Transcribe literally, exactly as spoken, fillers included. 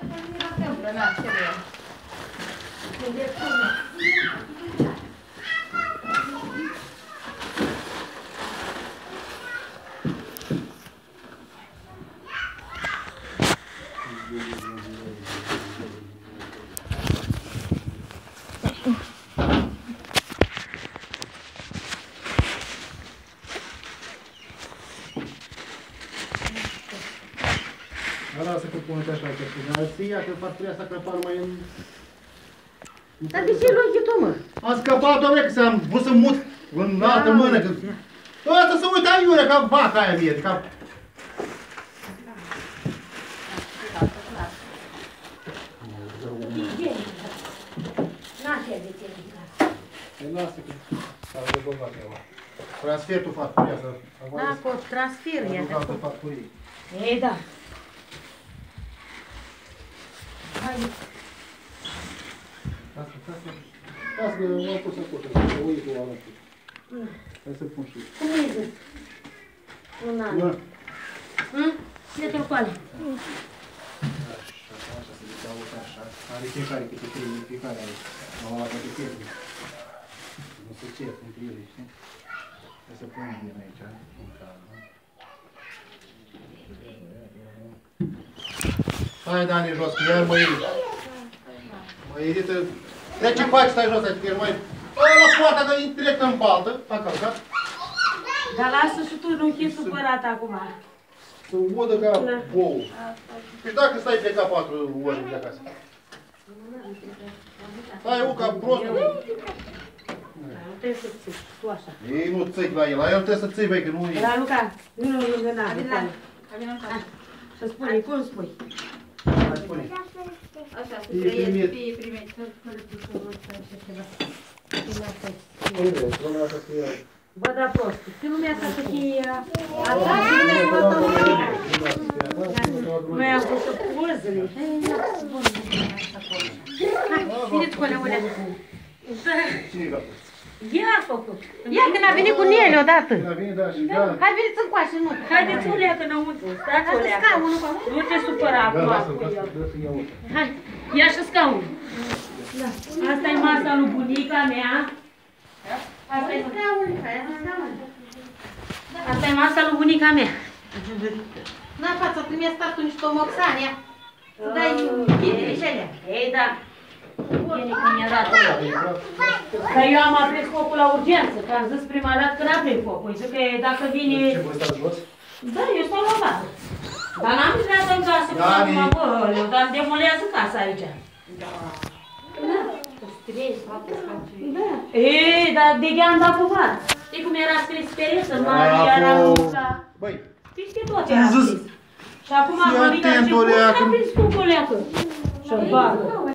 Lasă că pune-te așa, că dar ția că farfuria asta crăpa numai în... Dar de ce l-ai ghit-o, mă? Am scăpat, doamne, că s-am vrut să mut în altă mână, că... Ăsta se uita iurea ca vaca aia mie, ca... Lasă că... S-a rezolvat ea. Transferul farfuria să... Da, cu transfer, ia că... Altă farfurie. Ei, da. Hai. Lasă, lasă. Lasă că m-am pus acolo, să uit o arăt. Hai să pun și... Cum e zis? Un an. Da. Hă? Cine-te-l coale? Așa, așa, să zice, auzi, așa. Are fiecare câte trei, fiecare are. M-am luat toate chestii. Nu se cer între ele, știi? Hai să punem din aici, în calmă. Hai, Dani, jos, că iar mă irit. Mă irită. De ce faci, stai jos, adică ești mai... Bă, la poarta, că intri direct în baltă, a călcat. Dar lasă și tu, nu fi supărat acum. Să udă ca bou. Păi dacă stai pe ca patru ori de acasă. Stai u ca prostul. Nu trebuie să ții, tu așa. Ei nu ții la el, la el trebuie să ții, băi, că nu e... Dar Luca, nu lângă n-are. Să spune, cum spui? Hai, spune. Așa, să Fie primit. fie primit. Uite, lumea asta să ia... Bă, da prost, și lumea asta să fie... Așa, și lumea să vă noi am pus pozele. Hai, vedeți cu alea, olea. Cine l-a pus? Ea a făcut. Ia când a venit cu Nele odată. Când a venit, da, și da. Hai, veniți încoace, nu. Haideți, Ulea, că înăuntru. Stați, Asta Ulea. scaunul cu acolo. Nu te supăra Da, acum. lasă, lasă, lasă, ia uite. Hai. Ia și scaunul. Asta e masa lui bunica mea. Asta e Scaunul, hai, scaunul. Asta e masa lui bunica mea. N-a față, primesc statul niște omoxani, ia. Să dai ghidele și alea. Ei, da. Bine că mi-a dat ăla. Că eu am aprins focul la urgență, că am zis prima dată că n-aprind focul. Zic că dacă vine... Ce, voi stați jos? Da, eu stau la bază. Dar n-am intrat în casă, că acum, bă, eu dar demolează casa aici. Da. Da. Da. Ei, dar de gheam dat cu vat. Știi cum era scris pereță, Maria era Luca. Băi. Știi că tot era scris. Și acum am venit la început și n-a prins focul ăleacă. Și-o bagă.